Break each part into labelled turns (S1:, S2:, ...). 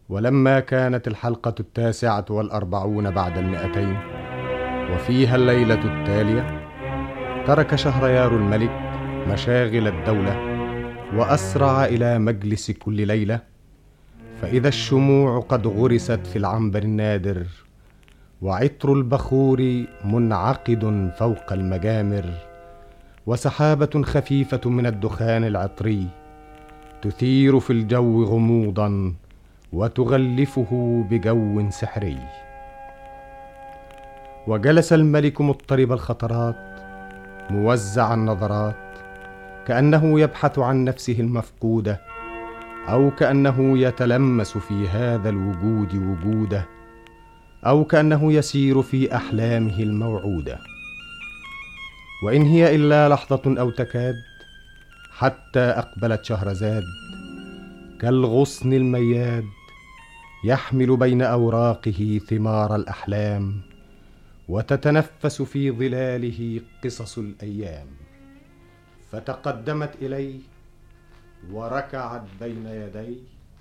S1: ولما كانت الحلقة 49 بعد 200 وفيها الليلة التالية، ترك شهريار الملك مشاغل الدولة وأسرع إلى مجلس كل ليلة، فإذا الشموع قد غرست في العنبر النادر، وعطر البخور منعقد فوق المجامر، وسحابة خفيفة من الدخان العطري تثير في الجو غموضا وتغلفه بجو سحري. وجلس الملك مضطرب الخطرات موزع النظرات، كأنه يبحث عن نفسه المفقودة، أو كأنه يتلمس في هذا الوجود وجوده، أو كأنه يسير في أحلامه الموعودة. وإن هي إلا لحظة أو تكاد، حتى أقبلت شهرزاد كالغصن المياد يحمل بين أوراقه ثمار الأحلام، وتتنفس في ظلاله قصص الأيام. فتقدمت إليه وركعت بين يديه.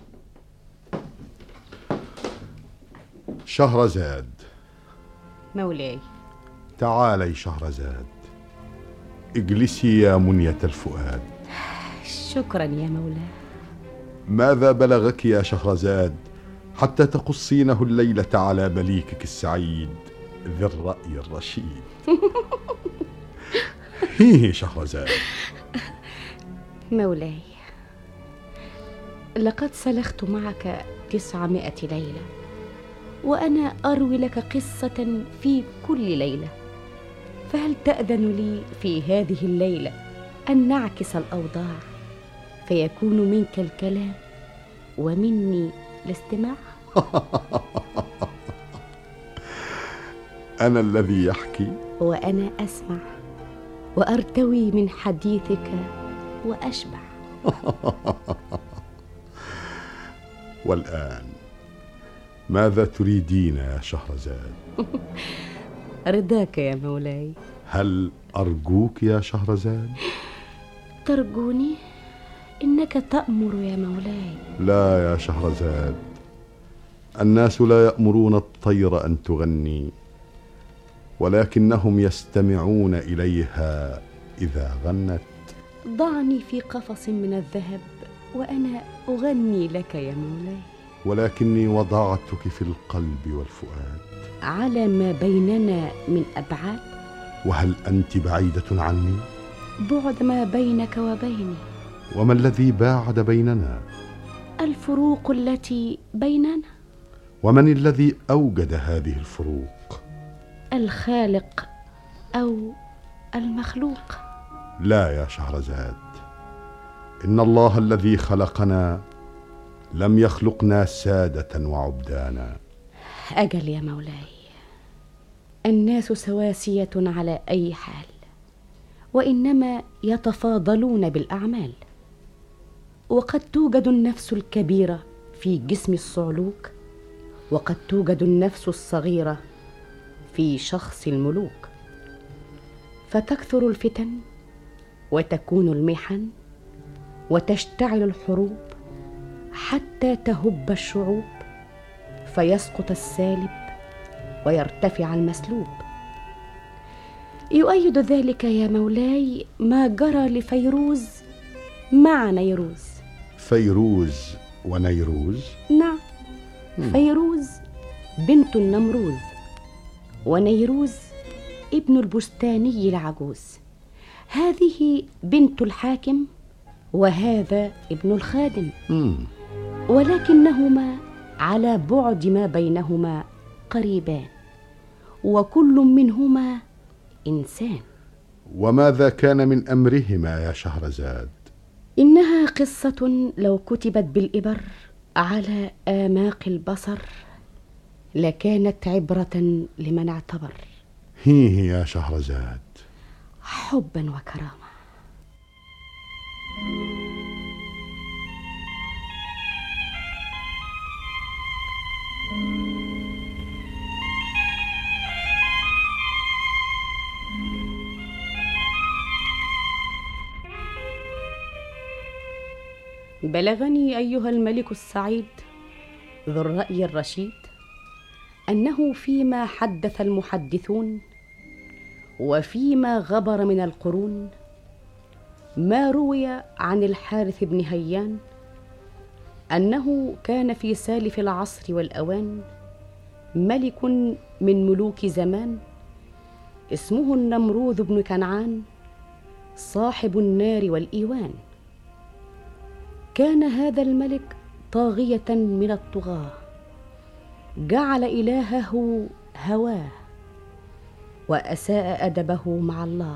S2: شهرزاد.
S3: مولاي.
S2: تعالي شهرزاد، اجلسي يا منية الفؤاد.
S3: شكرا يا مولاي.
S2: ماذا بلغك يا شهرزاد حتى تقصينه الليلة على مليكك السعيد ذي الرأي الرشيد؟ هيه شهرزاد.
S3: مولاي، لقد سلخت معك 900 ليلة، وأنا أروي لك قصة في كل ليلة، فهل تأذن لي في هذه الليلة أن نعكس الأوضاع، فيكون منك الكلام ومني الاستماع؟
S2: أنا الذي يحكي
S3: وأنا أسمع، وأرتوي من حديثك وأشبع.
S2: والآن ماذا تريدين يا شهرزاد؟
S3: رضاك يا مولاي.
S2: هل أرجوك يا شهرزاد؟
S3: ترجوني؟ إنك تأمر يا مولاي.
S2: لا يا شهرزاد، الناس لا يأمرون الطير أن تغني، ولكنهم يستمعون إليها إذا غنت.
S3: ضعني في قفص من الذهب وأنا أغني لك يا مولاي.
S2: ولكني وضعتك في القلب والفؤاد.
S3: على ما بيننا من أبعاد.
S2: وهل أنت بعيدة عني؟
S3: بعد ما بينك وبيني.
S2: وما الذي باعد بيننا؟
S3: الفروق التي بيننا.
S2: ومن الذي أوجد هذه الفروق؟
S3: الخالق أو المخلوق؟
S2: لا يا شهرزاد، إن الله الذي خلقنا لم يخلقنا سادة وعبدانا.
S3: أجل يا مولاي، الناس سواسية على أي حال، وإنما يتفاضلون بالأعمال. وقد توجد النفس الكبيرة في جسم الصعلوك، وقد توجد النفس الصغيرة في شخص الملوك، فتكثر الفتن وتكون المحن وتشتعل الحروب حتى تهب الشعوب، فيسقط السالب ويرتفع المسلوب. يؤيد ذلك يا مولاي ما جرى لفيروز مع نيروز.
S2: فيروز ونيروز؟
S3: نعم. فيروز بنت النمروز، ونيروز ابن البستاني العجوز. هذه بنت الحاكم، وهذا ابن الخادم. ولكنهما على بعد ما بينهما قريبان، وكل منهما إنسان.
S2: وماذا كان من أمرهما يا شهرزاد؟
S3: إنها قصة لو كتبت بالإبر على آماق البصر لكانت عبرة لمن اعتبر.
S2: هيه يا شهرزاد.
S3: حبا وكرامة. بلغني أيها الملك السعيد ذو الرأي الرشيد أنه فيما حدث المحدثون وفيما غبر من القرون ما روي عن الحارث بن هيان أنه كان في سالف العصر والأوان ملك من ملوك زمان اسمه النمروذ بن كنعان صاحب النار والإيوان. كان هذا الملك طاغية من الطغاة، جعل إلهه هواه وأساء أدبه مع الله.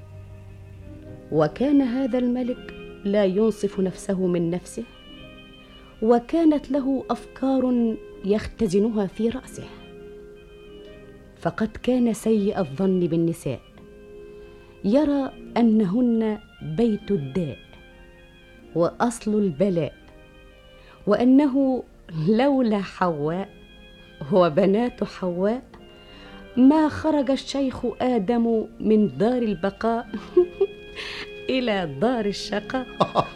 S3: وكان هذا الملك لا ينصف نفسه من نفسه، وكانت له أفكار يختزنها في رأسه. فقد كان سيء الظن بالنساء، يرى أنهن بيت الداء وأصل البلاء، وأنه لولا حواء وبنات حواء ما خرج الشيخ آدم من دار البقاء إلى دار الشقاء.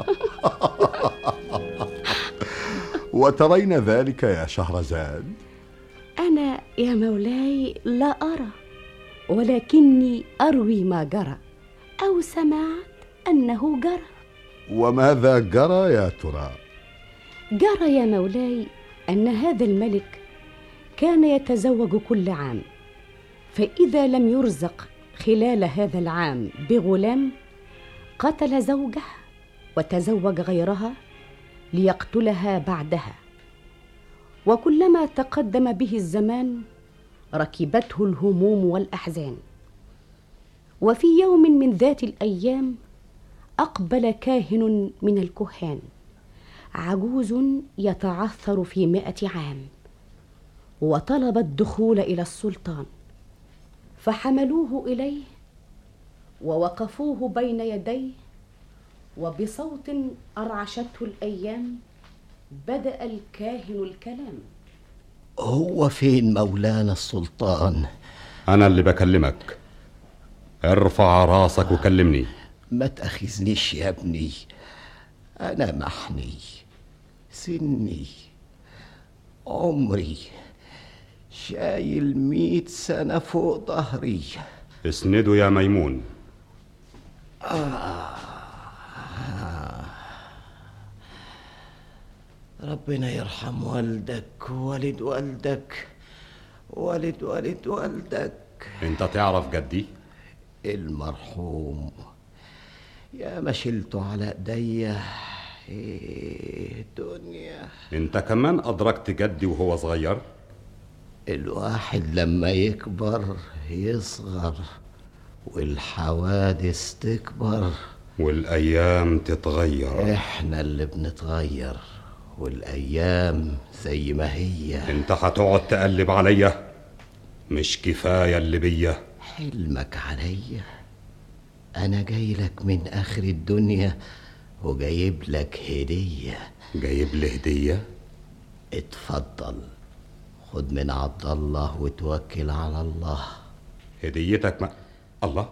S2: وترين ذلك يا شهرزاد؟
S3: أنا يا مولاي لا أرى، ولكني أروي ما جرى أو سمعت أنه جرى.
S2: وماذا جرى يا ترى؟
S3: جرى يا مولاي أن هذا الملك كان يتزوج كل عام، فإذا لم يرزق خلال هذا العام بغلام قتل زوجه وتزوج غيرها ليقتلها بعدها. وكلما تقدم به الزمان ركبته الهموم والأحزان. وفي يوم من ذات الأيام أقبل كاهن من الكهان عجوز يتعثر في 100 عام، وطلب الدخول إلى السلطان، فحملوه إليه ووقفوه بين يديه، وبصوت أرعشته الأيام بدأ الكاهن الكلام.
S4: هو فين مولانا السلطان؟
S5: أنا اللي بكلمك، ارفع راسك وكلمني.
S4: ما تأخذنيش يا ابني، أنا محني، سني، عمري شايل 100 سنة فوق ظهري.
S5: اسنده يا ميمون.
S4: ربنا يرحم والدك ووالد والدك والد والد والدك.
S5: انت تعرف جدي؟
S4: المرحوم يا ما شلته على ايديا. ايه دنيا.
S5: انت كمان ادركت جدي وهو صغير؟
S4: الواحد لما يكبر يصغر، والحوادث تكبر،
S5: والايام تتغير.
S4: احنا اللي بنتغير، والايام زي ما هي.
S5: انت هتقعد تقلب عليا؟ مش كفايه اللي بيا؟
S4: حلمك عليا؟ انا جاي لك من اخر الدنيا وجايب لك هديه.
S5: جايب لي هديه؟
S4: اتفضل، خد من عبد الله وتوكل على الله.
S5: هديتك ما الله.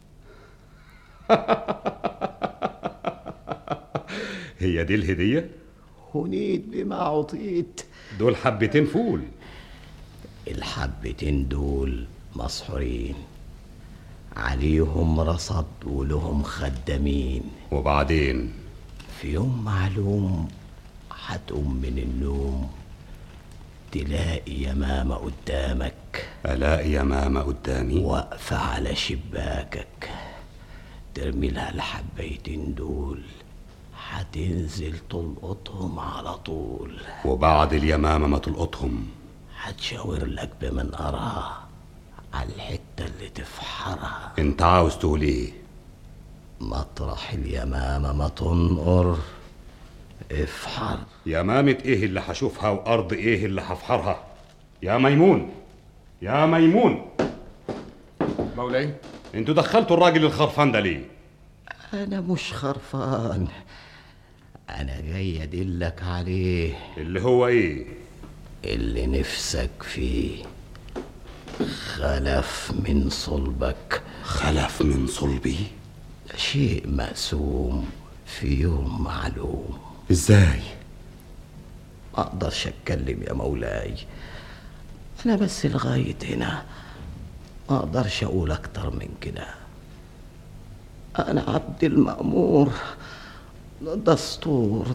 S5: هي دي الهديه؟
S4: هنيت بما عطيت.
S5: دول حبتين فول.
S4: الحبتين دول مسحورين، عليهم رصد ولهم خدامين.
S5: وبعدين
S4: في يوم معلوم هتقوم من النوم تلاقي يمامة قدامك.
S5: ألاقي يمامة قدامي
S4: واقفة على شباكك، ترمي لها الحبيتين دول، هتنزل تلقطهم على طول.
S5: وبعد اليمامة ما تلقطهم
S4: هتشاور لك بمنقرها على الحتة اللي تفحرها.
S5: انت عاوز تقول ايه؟
S4: مطرح اليمامة ما تنقر افحر.
S5: يمامة ايه اللي هشوفها وارض ايه اللي هفحرها؟ يا ميمون، يا ميمون.
S1: مولاي،
S5: انتوا دخلتوا الراجل الخرفان ده ليه؟
S4: انا مش خرفان، انا جاي ادلك عليه.
S5: اللي هو ايه؟
S4: اللي نفسك فيه. خلف من صلبك.
S5: خلف من صلبي؟
S4: شيء مقسوم في يوم معلوم.
S5: ازاي؟
S4: ما اقدرش اتكلم يا مولاي، انا بس لغاية هنا، ما اقدرش اقول اكتر من كده. انا عبد المأمور، دستور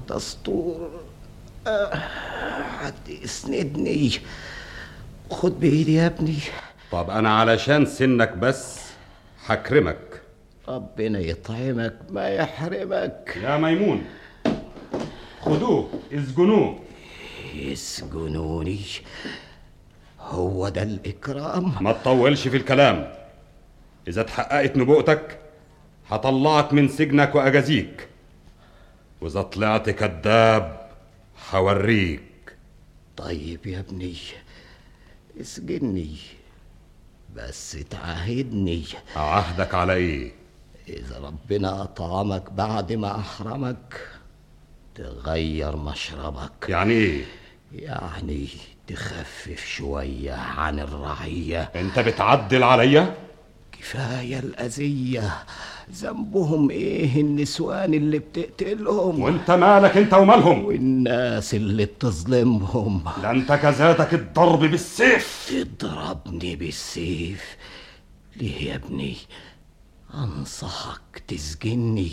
S4: حد يسندني، خد بايدي يا ابني.
S5: طب انا علشان سنك بس هكرمك.
S4: ربنا يطعمك ما يحرمك.
S5: يا ميمون خدوه اسجنوه.
S4: يسجنوني؟ هو ده الإكرام؟
S5: ما تطولش في الكلام، إذا اتحققت نبوءتك هطلعك من سجنك وأجازيك، وإذا طلعت كذاب هوريك.
S4: طيب يا ابني اسجني، بس تعاهدني.
S5: عهدك على إيه؟
S4: إذا ربنا أطعمك بعد ما أحرمك تغير مشربك.
S5: يعني إيه؟
S4: يعني تخفف شوية عن الرعية.
S5: أنت بتعدل عليا؟
S4: كفاية الأذية، ذنبهم إيه النسوان اللي بتقتلهم؟
S5: وأنت مالك أنت ومالهم؟
S4: والناس اللي بتظلمهم.
S5: ده أنت كذاتك الضرب بالسيف.
S4: تضربني بالسيف؟ ليه يا ابني؟ أنصحك تسجني،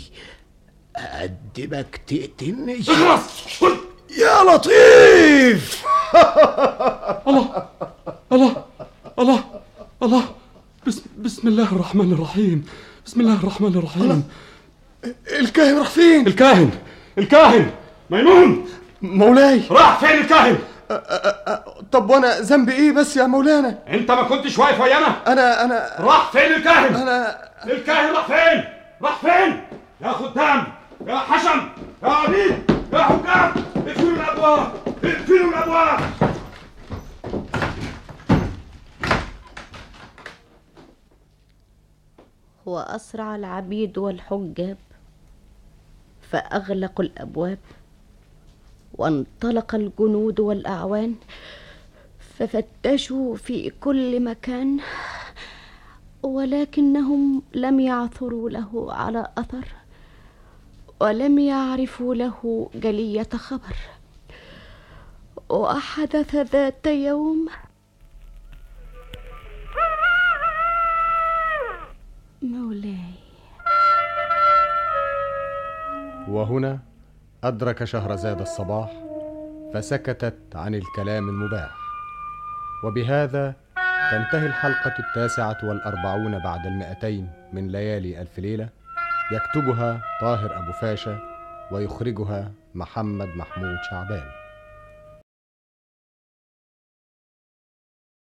S4: أأدبك تقتلني. يا لطيف.
S1: الله الله الله الله. بسم الله الرحمن الرحيم. بسم الله الرحمن الرحيم.
S6: الكاهن راح فين؟
S5: الكاهن ميمون
S6: مولاي.
S5: راح فين الكاهن؟
S6: طب وانا ذنبي ايه بس يا مولانا؟
S5: انت ما كنتش واقف ويانا؟
S6: انا
S5: راح فين الكاهن؟
S6: الكاهن
S5: راح فين يا خدام، يا حشم، يا عبيد، يا حكام، اقفلوا الابواب.
S3: وأسرع العبيد والحجاب فأغلقوا الأبواب، وانطلق الجنود والأعوان ففتشوا في كل مكان، ولكنهم لم يعثروا له على أثر، ولم يعرفوا له جلية خبر. وحدث ذات يوم مولاي.
S7: وهنا أدرك شهرزاد الصباح، فسكتت عن الكلام المباح. وبهذا تنتهي الحلقة 49 بعد 200 من ليالي ألف ليلة، يكتبها طاهر أبو فاشا ويخرجها محمد محمود شعبان.